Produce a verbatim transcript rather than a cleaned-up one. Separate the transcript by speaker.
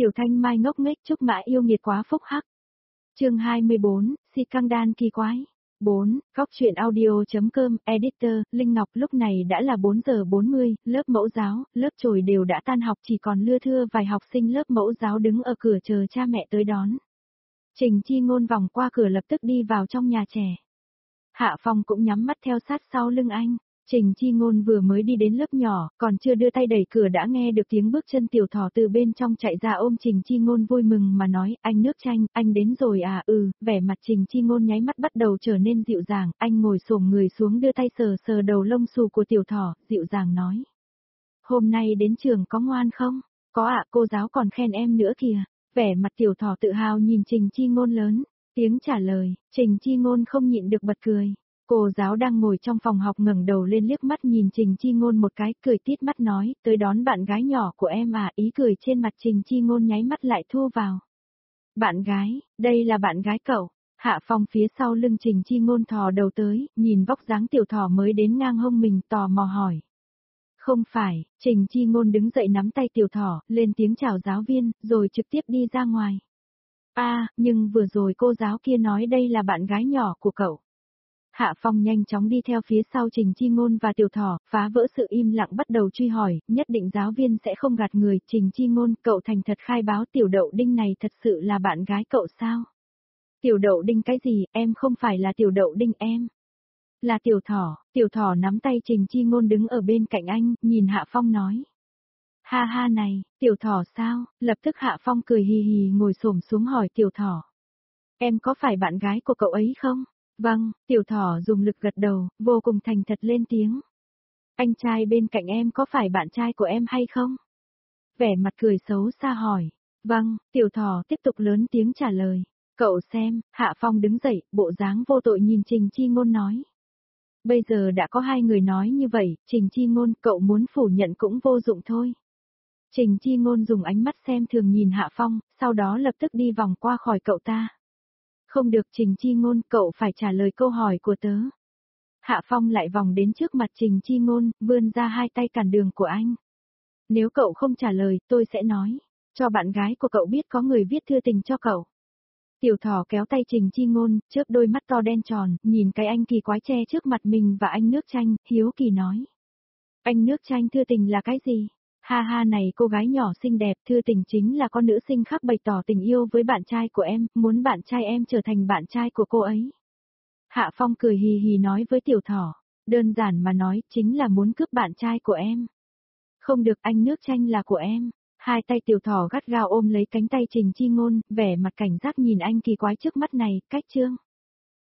Speaker 1: Tiểu Thanh Mai ngốc nghếch Trúc Mã yêu nghiệt quá phúc hắc. Chương hai mươi bốn, Si căng đan kỳ quái. bốn. Góc truyện audio.com, editor, Linh Ngọc. Lúc này đã là bốn giờ bốn mươi, lớp mẫu giáo, lớp chồi đều đã tan học, chỉ còn lưa thưa vài học sinh lớp mẫu giáo đứng ở cửa chờ cha mẹ tới đón. Trình Chi Ngôn vòng qua cửa lập tức đi vào trong nhà trẻ. Hạ Phong cũng nhắm mắt theo sát sau lưng anh. Trình Chi Ngôn vừa mới đi đến lớp nhỏ, còn chưa đưa tay đẩy cửa đã nghe được tiếng bước chân Tiểu Thỏ từ bên trong chạy ra ôm Trình Chi Ngôn vui mừng mà nói, anh Nước Chanh, anh đến rồi à, ừ, vẻ mặt Trình Chi Ngôn nháy mắt bắt đầu trở nên dịu dàng, anh ngồi xổm người xuống đưa tay sờ sờ đầu lông xù của Tiểu Thỏ, dịu dàng nói. Hôm nay đến trường có ngoan không? Có ạ, cô giáo còn khen em nữa kìa. Vẻ mặt Tiểu Thỏ tự hào nhìn Trình Chi Ngôn lớn, tiếng trả lời, Trình Chi Ngôn không nhịn được bật cười. Cô giáo đang ngồi trong phòng học ngẩng đầu lên liếc mắt nhìn Trình Chi Ngôn một cái, cười tít mắt nói, tới đón bạn gái nhỏ của em à, ý cười trên mặt Trình Chi Ngôn nháy mắt lại thu vào. Bạn gái, đây là bạn gái cậu. Hạ Phong phía sau lưng Trình Chi Ngôn thò đầu tới, nhìn vóc dáng Tiểu Thỏ mới đến ngang hông mình tò mò hỏi. Không phải, Trình Chi Ngôn đứng dậy nắm tay Tiểu Thỏ, lên tiếng chào giáo viên, rồi trực tiếp đi ra ngoài. À, nhưng vừa rồi cô giáo kia nói đây là bạn gái nhỏ của cậu. Hạ Phong nhanh chóng đi theo phía sau Trình Chi Ngôn và Tiểu Thỏ, phá vỡ sự im lặng bắt đầu truy hỏi, nhất định giáo viên sẽ không gạt người. Trình Chi Ngôn, cậu thành thật khai báo Tiểu Đậu Đinh này thật sự là bạn gái cậu sao? Tiểu Đậu Đinh cái gì, em không phải là Tiểu Đậu Đinh em. Là Tiểu Thỏ. Tiểu Thỏ nắm tay Trình Chi Ngôn đứng ở bên cạnh anh, nhìn Hạ Phong nói. Ha ha này, Tiểu Thỏ sao? Lập tức Hạ Phong cười hì hì ngồi xổm xuống hỏi Tiểu Thỏ. Em có phải bạn gái của cậu ấy không? Vâng, Tiểu Thỏ dùng lực gật đầu, vô cùng thành thật lên tiếng. Anh trai bên cạnh em có phải bạn trai của em hay không? Vẻ mặt cười xấu xa hỏi. Vâng, Tiểu Thỏ tiếp tục lớn tiếng trả lời. Cậu xem, Hạ Phong đứng dậy, bộ dáng vô tội nhìn Trình Chi Ngôn nói. Bây giờ đã có hai người nói như vậy, Trình Chi Ngôn, cậu muốn phủ nhận cũng vô dụng thôi. Trình Chi Ngôn dùng ánh mắt xem thường nhìn Hạ Phong, sau đó lập tức đi vòng qua khỏi cậu ta. Không được Trình Chi Ngôn, cậu phải trả lời câu hỏi của tớ. Hạ Phong lại vòng đến trước mặt Trình Chi Ngôn, vươn ra hai tay cản đường của anh. Nếu cậu không trả lời, tôi sẽ nói, cho bạn gái của cậu biết có người viết thư tình cho cậu. Tiểu Thỏ kéo tay Trình Chi Ngôn, trước đôi mắt to đen tròn, nhìn cái anh kỳ quái che trước mặt mình và anh Nước Chanh, hiếu kỳ nói. Anh Nước Chanh, thư tình là cái gì? Ha ha này cô gái nhỏ xinh đẹp, thư tình chính là con nữ sinh khác bày tỏ tình yêu với bạn trai của em, muốn bạn trai em trở thành bạn trai của cô ấy. Hạ Phong cười hì hì nói với Tiểu Thỏ, đơn giản mà nói, chính là muốn cướp bạn trai của em. Không được, anh Nước Chanh là của em. Hai tay Tiểu Thỏ gắt gao ôm lấy cánh tay Trình Chi Ngôn, vẻ mặt cảnh giác nhìn anh kỳ quái trước mắt này, cách chương.